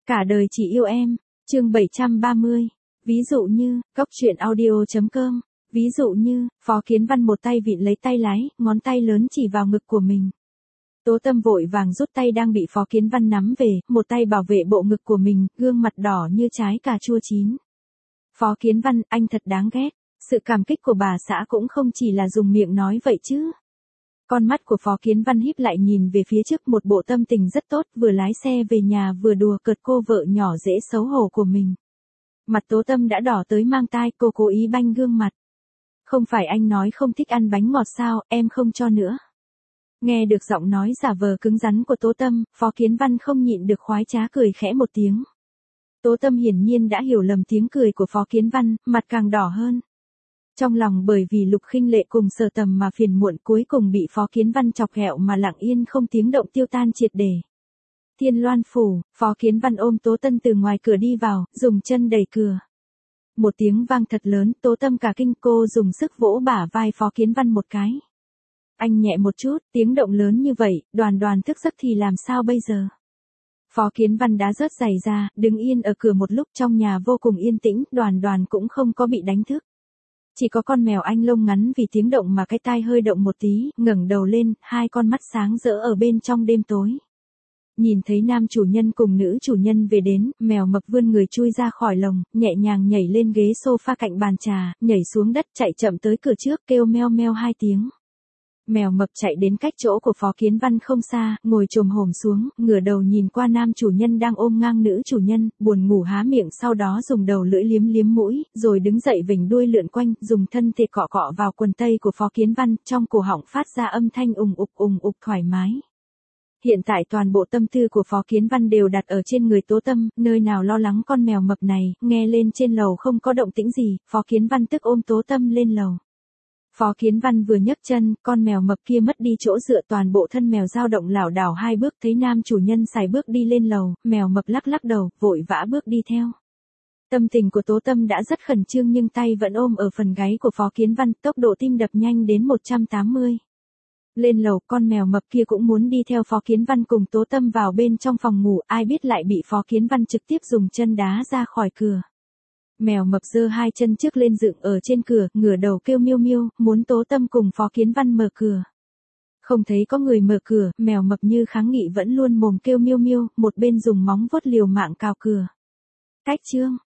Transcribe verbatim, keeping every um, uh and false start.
Cả đời chỉ yêu em, chương bảy trăm ba mươi. Ví dụ như, cốc truyện audio chấm com. Ví dụ như, Phó Kiến Văn một tay vịn lấy tay lái, ngón tay lớn chỉ vào ngực của mình. Tố Tâm vội vàng rút tay đang bị Phó Kiến Văn nắm về, một tay bảo vệ bộ ngực của mình, gương mặt đỏ như trái cà chua chín. Phó Kiến Văn, anh thật đáng ghét. Sự cảm kích của bà xã cũng không chỉ là dùng miệng nói vậy chứ. Con mắt của Phó Kiến Văn híp lại nhìn về phía trước, một bộ tâm tình rất tốt, vừa lái xe về nhà vừa đùa cợt cô vợ nhỏ dễ xấu hổ của mình. Mặt Tố Tâm đã đỏ tới mang tai, cô cố ý banh gương mặt. Không phải anh nói không thích ăn bánh ngọt sao, em không cho nữa. Nghe được giọng nói giả vờ cứng rắn của Tố Tâm, Phó Kiến Văn không nhịn được khoái trá cười khẽ một tiếng. Tố Tâm hiển nhiên đã hiểu lầm tiếng cười của Phó Kiến Văn, mặt càng đỏ hơn. Trong lòng bởi vì Lục Khinh Lệ cùng Sở Tầm mà phiền muộn, cuối cùng bị Phó Kiến Văn chọc ghẹo mà lặng yên không tiếng động tiêu tan triệt để. Thiên Loan phủ, Phó Kiến Văn ôm Tố Tâm từ ngoài cửa đi vào, dùng chân đẩy cửa. Một tiếng vang thật lớn, Tố Tâm cả kinh, cô dùng sức vỗ bả vai Phó Kiến Văn một cái. Anh nhẹ một chút, tiếng động lớn như vậy, Đoàn Đoàn thức giấc thì làm sao bây giờ? Phó Kiến Văn đã rớt giày ra, đứng yên ở cửa một lúc, trong nhà vô cùng yên tĩnh, Đoàn Đoàn cũng không có bị đánh thức. Chỉ có con mèo anh lông ngắn vì tiếng động mà cái tai hơi động một tí, ngẩng đầu lên, hai con mắt sáng rỡ ở bên trong đêm tối. Nhìn thấy nam chủ nhân cùng nữ chủ nhân về đến, mèo mập vươn người chui ra khỏi lồng, nhẹ nhàng nhảy lên ghế sofa cạnh bàn trà, nhảy xuống đất chạy chậm tới cửa trước, kêu meo meo hai tiếng. Mèo mập chạy đến cách chỗ của Phó Kiến Văn không xa, ngồi chồm hổm xuống, ngửa đầu nhìn qua nam chủ nhân đang ôm ngang nữ chủ nhân, buồn ngủ há miệng, sau đó dùng đầu lưỡi liếm liếm mũi, rồi đứng dậy vểnh đuôi lượn quanh, dùng thân thể cọ cọ vào quần tây của Phó Kiến Văn, trong cổ họng phát ra âm thanh ùng ục ùng ục thoải mái. Hiện tại toàn bộ tâm tư của Phó Kiến Văn đều đặt ở trên người Tố Tâm, nơi nào lo lắng con mèo mập này, nghe lên trên lầu không có động tĩnh gì, Phó Kiến Văn tức ôm Tố Tâm lên lầu. Phó Kiến Văn vừa nhấc chân, con mèo mập kia mất đi chỗ dựa, toàn bộ thân mèo dao động lảo đảo hai bước, thấy nam chủ nhân xài bước đi lên lầu, mèo mập lắc lắc đầu, vội vã bước đi theo. Tâm tình của Tố Tâm đã rất khẩn trương nhưng tay vẫn ôm ở phần gáy của Phó Kiến Văn, tốc độ tim đập nhanh đến một trăm tám mươi. Lên lầu, con mèo mập kia cũng muốn đi theo Phó Kiến Văn cùng Tố Tâm vào bên trong phòng ngủ, ai biết lại bị Phó Kiến Văn trực tiếp dùng chân đá ra khỏi cửa. Mèo mập giơ hai chân trước lên dựng ở trên cửa, ngửa đầu kêu miêu miêu, muốn Tố Tâm cùng Phó Kiến Văn mở cửa. Không thấy có người mở cửa, mèo mập như kháng nghị vẫn luôn mồm kêu miêu miêu, một bên dùng móng vuốt liều mạng cào cửa. Cách chương,